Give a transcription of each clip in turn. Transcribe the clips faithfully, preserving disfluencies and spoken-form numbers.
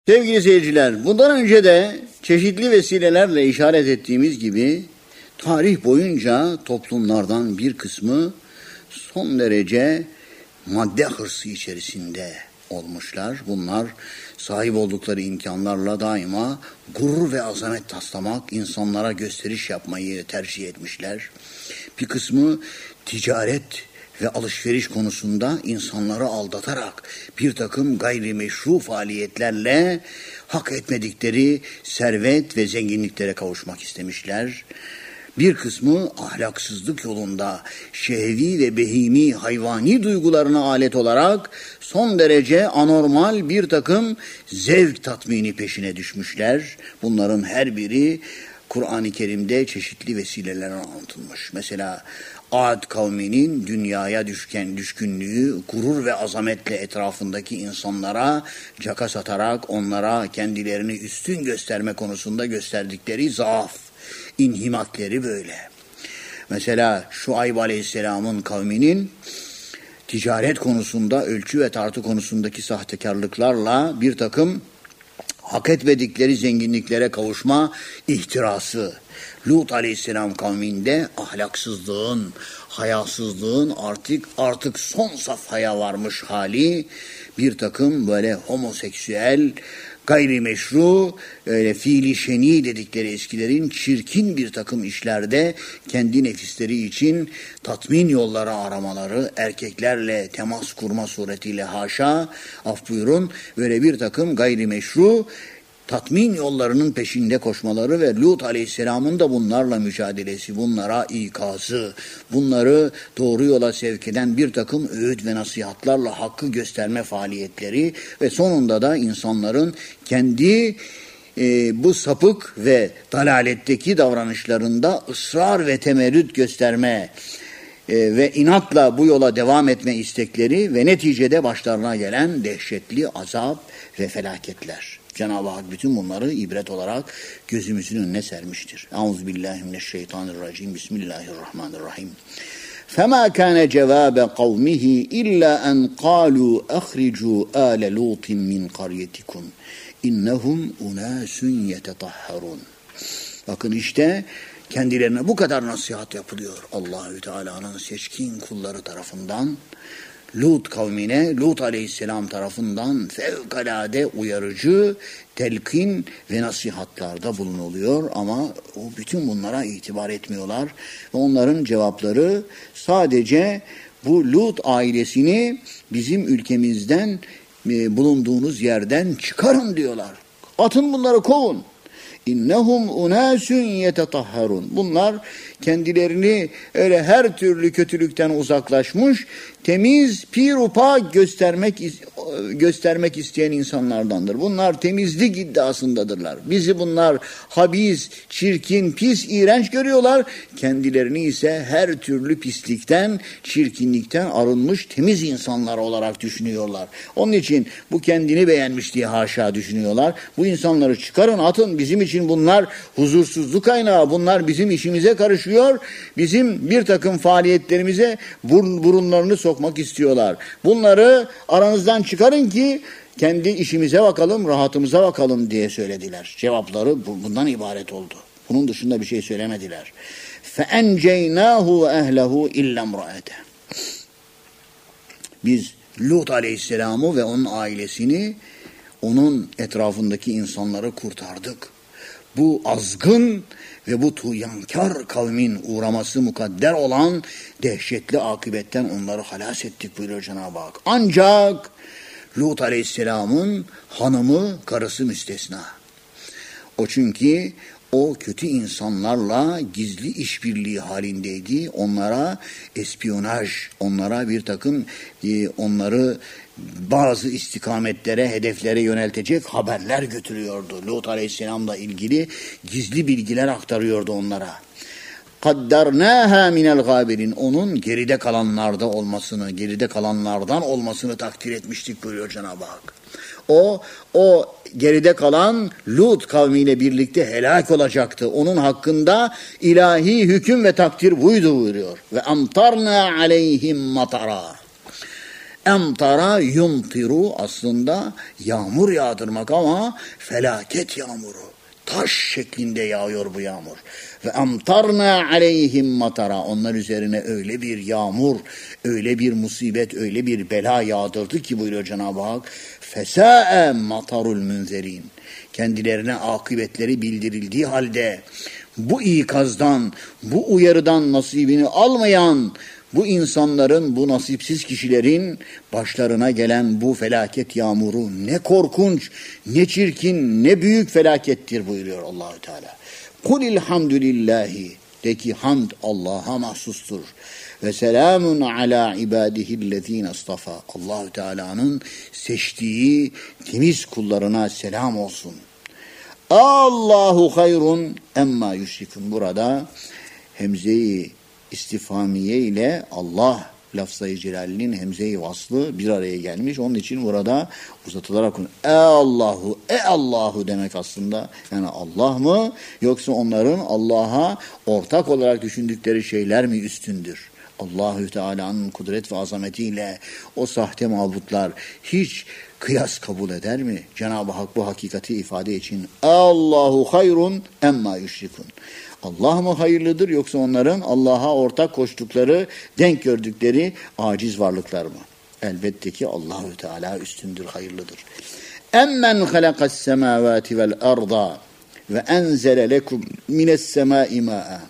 Sevgili seyirciler, bundan önce de çeşitli vesilelerle işaret ettiğimiz gibi tarih boyunca toplumlardan bir kısmı son derece madde hırsı içerisinde olmuşlar. Bunlar sahip oldukları imkanlarla daima gurur ve azamet taslamak, insanlara gösteriş yapmayı tercih etmişler. Bir kısmı ticaret ve alışveriş konusunda insanları aldatarak bir takım gayrimeşru faaliyetlerle hak etmedikleri servet ve zenginliklere kavuşmak istemişler. Bir kısmı ahlaksızlık yolunda şehvi ve behimi hayvani duygularına alet olarak son derece anormal bir takım zevk tatmini peşine düşmüşler. Bunların her biri Kur'an-ı Kerim'de çeşitli vesilelerle anlatılmış. Mesela Ad kavminin dünyaya düşken düşkünlüğü, gurur ve azametle etrafındaki insanlara caka satarak onlara kendilerini üstün gösterme konusunda gösterdikleri zaaf, inhimakleri böyle. Mesela Şuayb Aleyhisselam'ın kavminin ticaret konusunda, ölçü ve tartı konusundaki sahtekarlıklarla bir takım hak etmedikleri zenginliklere kavuşma ihtirası. Lut Aleyhisselam kavminde ahlaksızlığın, hayasızlığın artık artık son safhaya varmış hali, bir takım böyle homoseksüel, gayrimeşru, öyle fiili şeni dedikleri eskilerin çirkin bir takım işlerde kendi nefisleri için tatmin yolları aramaları, erkeklerle temas kurma suretiyle haşa, af buyurun, böyle bir takım gayrimeşru tatmin yollarının peşinde koşmaları ve Lut Aleyhisselam'ın da bunlarla mücadelesi, bunlara ikazı, bunları doğru yola sevk eden bir takım öğüt ve nasihatlarla hakkı gösterme faaliyetleri ve sonunda da insanların kendi e, bu sapık ve dalaletteki davranışlarında ısrar ve temerrüt gösterme e, ve inatla bu yola devam etme istekleri ve neticede başlarına gelen dehşetli azap ve felaketler. Cenab-ı Hak bütün bunları ibret olarak gözümüzün önüne sermiştir. Euzubillahimineşşeytanirracim. Bismillahirrahmanirrahim. فَمَا كَانَ جَوَابَ قَوْمِهِ إِلَّا أَنْ قَالُوا أَخْرِجُوا آلَ لُوطٍ مِّنْ قَرْيَتِكُمْ إِنَّهُمْ أُنَاسٌ يَتَطَهَّرُونَ. Bakın işte kendilerine bu kadar nasihat yapılıyor Allahü Teala'nın seçkin kulları tarafından. Lut kavmine, Lut Aleyhisselam tarafından fevkalade uyarıcı, telkin ve nasihatlarda bulunuluyor ama o bütün bunlara itibar etmiyorlar. Ve onların cevapları sadece bu Lut ailesini bizim ülkemizden, bulunduğunuz yerden çıkarın diyorlar. Atın bunları, kovun. İnnehum unasun yetetahharun. Bunlar kendilerini öyle her türlü kötülükten uzaklaşmış, temiz, pirupa göstermek göstermek isteyen insanlardandır. Bunlar temizlik iddiasındadırlar. Bizi bunlar habis, çirkin, pis, iğrenç görüyorlar. Kendilerini ise her türlü pislikten, çirkinlikten arınmış temiz insanlar olarak düşünüyorlar. Onun için bu kendini beğenmiş diye haşa düşünüyorlar. Bu insanları çıkarın, atın. Bizim için bunlar huzursuzluk kaynağı. Bunlar bizim işimize karışıyor. Bizim bir takım faaliyetlerimize burunlarını sokmak istiyorlar. Bunları aranızdan çıkarın ki kendi işimize bakalım, rahatımıza bakalım diye söylediler. Cevapları bundan ibaret oldu. Bunun dışında bir şey söylemediler. فَاَنْجَيْنَاهُ وَاَهْلَهُ اِلَّا امْرَأَتَهُ. Biz Lut Aleyhisselam'ı ve onun ailesini, onun etrafındaki insanları kurtardık. Bu azgın ve bu tuğyankar kavmin uğraması mukadder olan dehşetli akıbetten onları halas ettik buyuruyor Cenab-ı Hak. Ancak Lut Aleyhisselam'ın hanımı, karısı müstesna. O çünkü o kötü insanlarla gizli işbirliği halindeydi. Onlara espiyonaj, onlara bir takım e, onları bazı istikametlere, hedeflere yöneltecek haberler götürüyordu. Lut Aleyhisselam'la ilgili gizli bilgiler aktarıyordu onlara. قَدَّرْنَاهَا مِنَ الْغَابِرِينَ. Onun geride kalanlarda olmasını, geride kalanlardan olmasını takdir etmiştik buyuruyor Cenab-ı Hak. O, o geride kalan Lut kavmiyle birlikte helak olacaktı. Onun hakkında ilahi hüküm ve takdir buydu buyuruyor. Ve amtarna aleyhim matara. Emtara yumtiru aslında yağmur yağdırmak ama felaket yağmuru. Taş şeklinde yağıyor bu yağmur. Ve emtarna aleyhim matara. Onlar üzerine öyle bir yağmur, öyle bir musibet, öyle bir bela yağdırdı ki buyuruyor Cenab-ı Hak. Fesâe matarul münzerin. Kendilerine akıbetleri bildirildiği halde bu ikazdan, bu uyarıdan nasibini almayan bu insanların, bu nasipsiz kişilerin başlarına gelen bu felaket yağmuru ne korkunç, ne çirkin, ne büyük felakettir buyuruyor Allahü Teala. Kulil hamdülillahi, de ki hamd Allah'a mahsustur. Ve selamun ala ibadihillezine istafa. Allahü Teala'nın seçtiği temiz kullarına selam olsun. Allahu hayrun emma yüşrikun. Burada hemze-i istifamiye ile Allah lafzayı celalinin hemze-i vaslı bir araya gelmiş. Onun için burada uzatılarak e Allahu, e Allahu demek aslında. Yani Allah mı yoksa onların Allah'a ortak olarak düşündükleri şeyler mi üstündür? Allahü Teala'nın kudret ve azametiyle o sahte mabutlar hiç kıyas kabul eder mi? Cenab-ı Hak bu hakikati ifade için Allahu hayrun emma yüşrikun. Allah mı hayırlıdır yoksa onların Allah'a ortak koştukları, denk gördükleri aciz varlıklar mı? Elbette ki Allahü Teala üstündür, hayırlıdır. Emmen halakas semavati vel arda ve enzele lekum mines semai ma'a.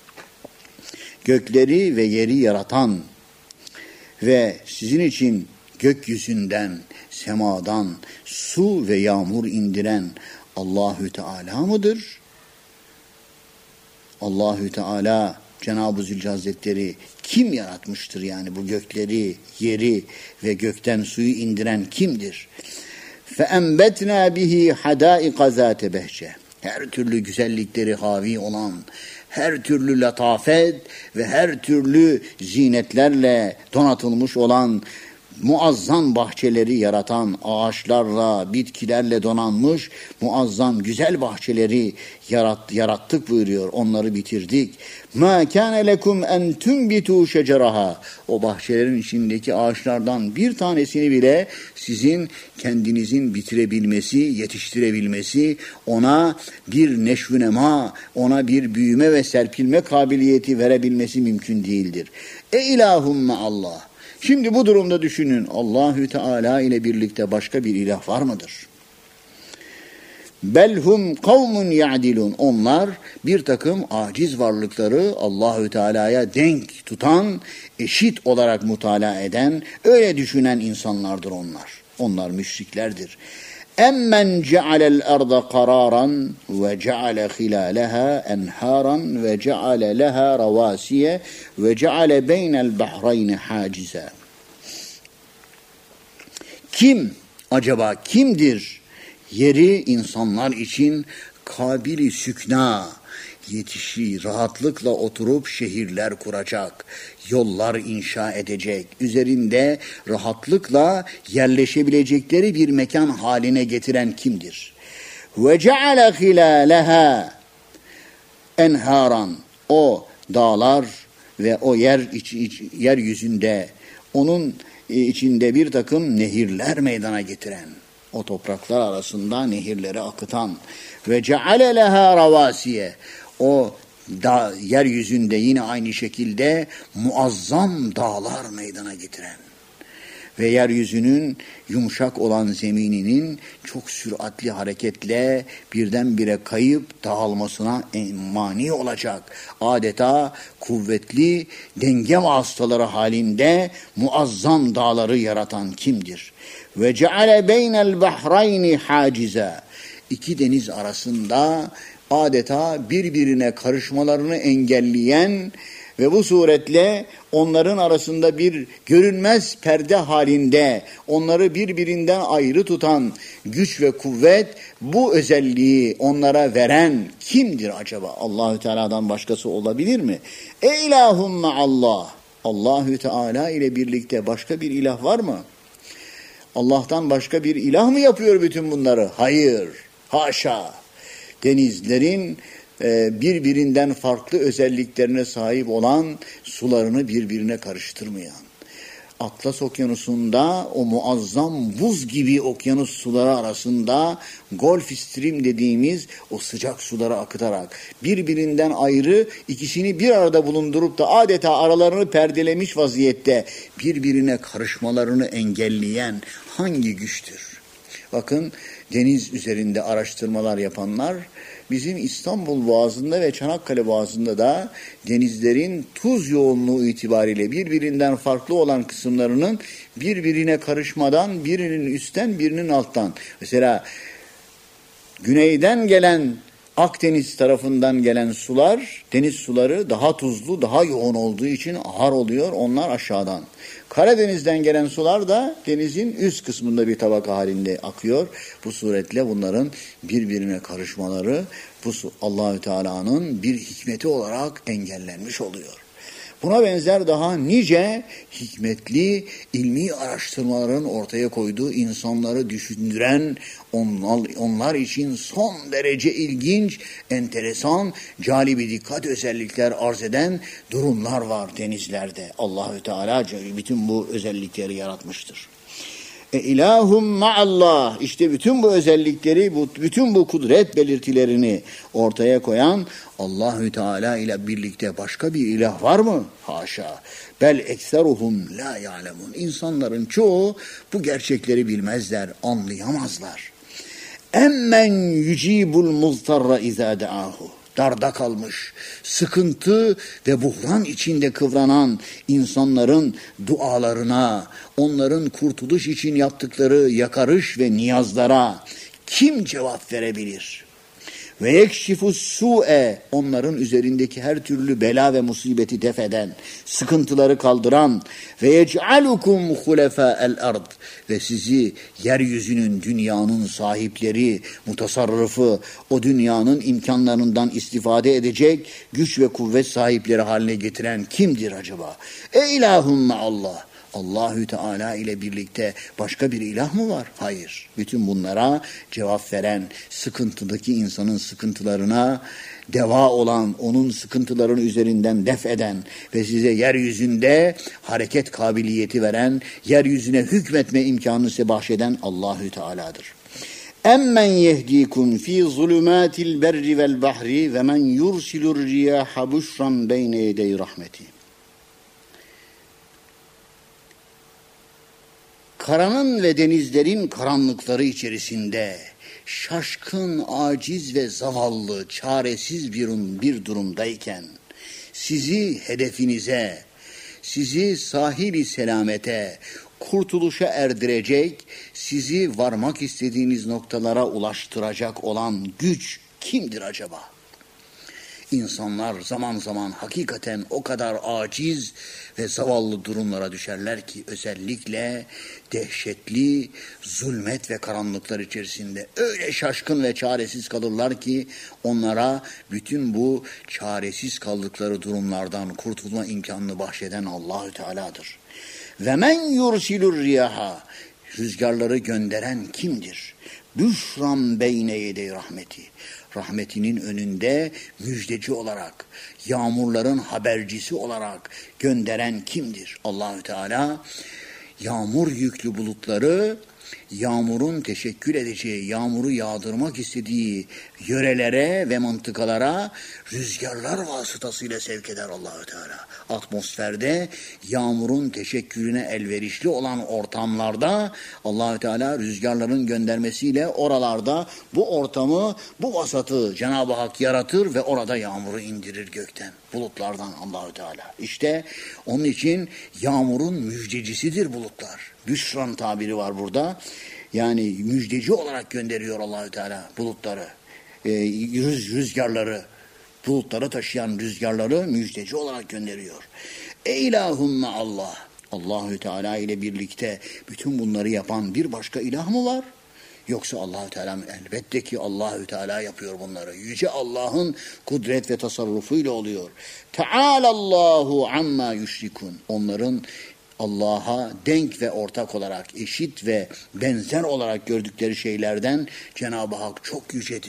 Gökleri ve yeri yaratan ve sizin için gökyüzünden, semadan su ve yağmur indiren Allahü Teala mıdır? Allahü Teala Cenab-ı Zülcelal Hazretleri kim yaratmıştır yani bu gökleri, yeri ve gökten suyu indiren kimdir? فَاَنْبَتْنَا بِهِ حَدَائِقَ ذَاتَ بَهْجَةٍ. Her türlü güzellikleri havi olan, her türlü latafet ve her türlü zinetlerle donatılmış olan muazzam bahçeleri yaratan, ağaçlarla, bitkilerle donanmış muazzam güzel bahçeleri yarat, yarattık buyuruyor. Onları bitirdik. مَا كَانَ لَكُمْ اَنْ تُنْبِتُوا شَجَرَهَا. O bahçelerin içindeki ağaçlardan bir tanesini bile sizin kendinizin bitirebilmesi, yetiştirebilmesi, ona bir neşvünema, ona bir büyüme ve serpilme kabiliyeti verebilmesi mümkün değildir. E ilahumme Allah. Şimdi bu durumda düşünün, Allahü Teala ile birlikte başka bir ilah var mıdır? Belhum kavmun ya'dilun. Onlar bir takım aciz varlıkları Allahü Teala'ya denk tutan, eşit olarak mutala eden, öyle düşünen insanlardır onlar. Onlar müşriklerdir. Emmen cealel arda kararan ve ceale hilaleha enharan ve ceale leha ravasiye ve ceale beynel bahrayni hacize. Kim acaba kimdir yeri insanlar için kabili sükna, yetişi rahatlıkla oturup şehirler kuracak, yollar inşa edecek, üzerinde rahatlıkla yerleşebilecekleri bir mekan haline getiren kimdir? Ve ceale hilaleha enharan. O dağlar ve o yer iç, iç, yeryüzünde onun içinde bir takım nehirler meydana getiren, o topraklar arasında nehirleri akıtan ve ceale leha ravasiye. O da, yeryüzünde yine aynı şekilde muazzam dağlar meydana getiren ve yeryüzünün yumuşak olan zemininin çok süratli hareketle birdenbire kayıp dağılmasına mani olacak. Adeta kuvvetli denge vasıtaları halinde muazzam dağları yaratan kimdir? Ve ceale beynel bahrayni hacize. İki deniz arasında adeta birbirine karışmalarını engelleyen ve bu suretle onların arasında bir görünmez perde halinde onları birbirinden ayrı tutan güç ve kuvvet, bu özelliği onlara veren kimdir acaba? Allahü Teala'dan başkası olabilir mi? E ilahumme Allah. Allahü Teala ile birlikte başka bir ilah var mı? Allah'tan başka bir ilah mı yapıyor bütün bunları? Hayır. Haşa. Denizlerin birbirinden farklı özelliklerine sahip olan, sularını birbirine karıştırmayan, Atlas Okyanusu'nda o muazzam buz gibi okyanus suları arasında Gulf Stream dediğimiz o sıcak suları akıtarak birbirinden ayrı ikisini bir arada bulundurup da adeta aralarını perdelemiş vaziyette birbirine karışmalarını engelleyen hangi güçtür? Bakın, deniz üzerinde araştırmalar yapanlar bizim İstanbul Boğazı'nda ve Çanakkale Boğazı'nda da denizlerin tuz yoğunluğu itibariyle birbirinden farklı olan kısımlarının birbirine karışmadan birinin üstten birinin alttan. Mesela güneyden gelen Akdeniz tarafından gelen sular, deniz suları daha tuzlu, daha yoğun olduğu için ağır oluyor. Onlar aşağıdan. Karadeniz'den gelen sular da denizin üst kısmında bir tabaka halinde akıyor. Bu suretle bunların birbirine karışmaları bu Allahü Teala'nın bir hikmeti olarak engellenmiş oluyor. Buna benzer daha nice hikmetli ilmi araştırmaların ortaya koyduğu, insanları düşündüren, onlar, onlar için son derece ilginç, enteresan, calibi dikkat özellikler arz eden durumlar var denizlerde. Allahü Teala bütün bu özellikleri yaratmıştır. E ilahum ma'allah, işte bütün bu özellikleri, bu, bütün bu kudret belirtilerini ortaya koyan Allahü Teala ile birlikte başka bir ilah var mı? Haşa. Bel ekseruhum la ya'lemun. İnsanların çoğu bu gerçekleri bilmezler, anlayamazlar. Emmen yücibul muztarra izâ de'âhu. Darda kalmış, sıkıntı ve buhran içinde kıvranan insanların dualarına, onların kurtuluş için yaptıkları yakarış ve niyazlara kim cevap verebilir? Ve yekşifus su'e, onların üzerindeki her türlü bela ve musibeti def eden, sıkıntıları kaldıran, ve yec'alukum hulefâ'el ard, ve sizi yeryüzünün, dünyanın sahipleri, mutasarrıfı, o dünyanın imkanlarından istifade edecek güç ve kuvvet sahipleri haline getiren kimdir acaba? E ilahumme Allah. Allahü Teala ile birlikte başka bir ilah mı var? Hayır. Bütün bunlara cevap veren, sıkıntıdaki insanın sıkıntılarına deva olan, onun sıkıntılarını üzerinden def eden ve size yeryüzünde hareket kabiliyeti veren, yeryüzüne hükmetme imkanını size bahşeden Allahü Teala'dır. Emmen yehdikum fi zulumatil berri vel bahri ve men yursilur riyaha buşran beyne yedey rahmeti. Karanın ve denizlerin karanlıkları içerisinde şaşkın, aciz ve zavallı, çaresiz bir, bir durumdayken sizi hedefinize, sizi sahil-i selamete, kurtuluşa erdirecek, sizi varmak istediğiniz noktalara ulaştıracak olan güç kimdir acaba? İnsanlar zaman zaman hakikaten o kadar aciz ve zavallı durumlara düşerler ki özellikle dehşetli zulmet ve karanlıklar içerisinde öyle şaşkın ve çaresiz kalırlar ki onlara bütün bu çaresiz kaldıkları durumlardan kurtulma imkanını bahşeden Allahü Teala'dır. Ve men yursilur riyaha, rüzgarları gönderen kimdir? Büşran beyne yedey rahmeti. Rahmetinin önünde müjdeci olarak, yağmurların habercisi olarak gönderen kimdir? Allahü Teala yağmur yüklü bulutları, yağmurun teşekkül edeceği, yağmuru yağdırmak istediği yörelere ve mıntıkalara rüzgarlar vasıtasıyla sevk eder Allahü Teala. Atmosferde yağmurun teşekkülüne elverişli olan ortamlarda Allahü Teala rüzgarların göndermesiyle oralarda bu ortamı, bu vasatı Cenab-ı Hak yaratır ve orada yağmuru indirir gökten, bulutlardan Allahü Teala. İşte onun için yağmurun müjdecisidir bulutlar. Büşran tabiri var burada. Yani müjdeci olarak gönderiyor Allahü Teala bulutları, e, rüz, rüzgarları, bulutları taşıyan rüzgarları müjdeci olarak gönderiyor. E ilahumme Allah. Allahü Teala ile birlikte bütün bunları yapan bir başka ilah mı var? Yoksa Allahü Teala mı? Elbette ki Allahü Teala yapıyor bunları. Yüce Allah'ın kudret ve tasarrufuyla oluyor. Teâlallâhu amma yüşrikun. Onların Allah'a denk ve ortak olarak, eşit ve benzer olarak gördükleri şeylerden Cenab-ı Hak çok yücedir.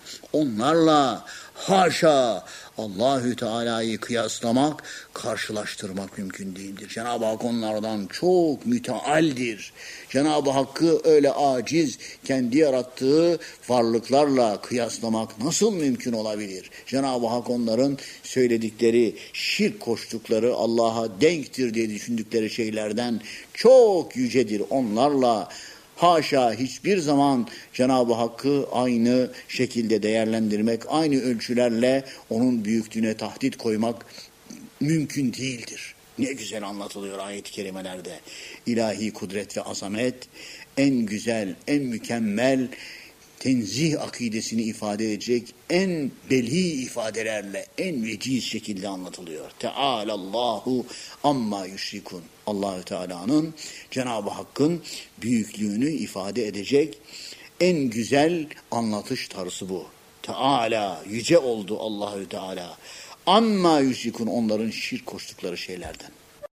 onlarla haşa Allahü Teala'yı kıyaslamak, karşılaştırmak mümkün değildir. Cenab-ı Hak onlardan çok mütealdir. Cenab-ı Hakk'ı öyle aciz, kendi yarattığı varlıklarla kıyaslamak nasıl mümkün olabilir? Cenab-ı Hak onların söyledikleri, şirk koştukları, Allah'a denktir diye düşündükleri şeylerden çok yücedir. Onlarla haşa hiçbir zaman Cenab-ı Hakk'ı aynı şekilde değerlendirmek, aynı ölçülerle onun büyüklüğüne tahdit koymak mümkün değildir. Ne güzel anlatılıyor ayet-i kerimelerde. İlahi kudret ve azamet en güzel, en mükemmel tenzih akidesini ifade edecek en belhi ifadelerle, en veciz şekilde anlatılıyor. Teâlâllâhu amma yüşrikun. Allahü Teala'nın, Cenab-ı Hakk'ın büyüklüğünü ifade edecek en güzel anlatış tarzı bu. Teala, yüce oldu Allahü Teala. Amma yüşrikun, onların şirk koştukları şeylerden.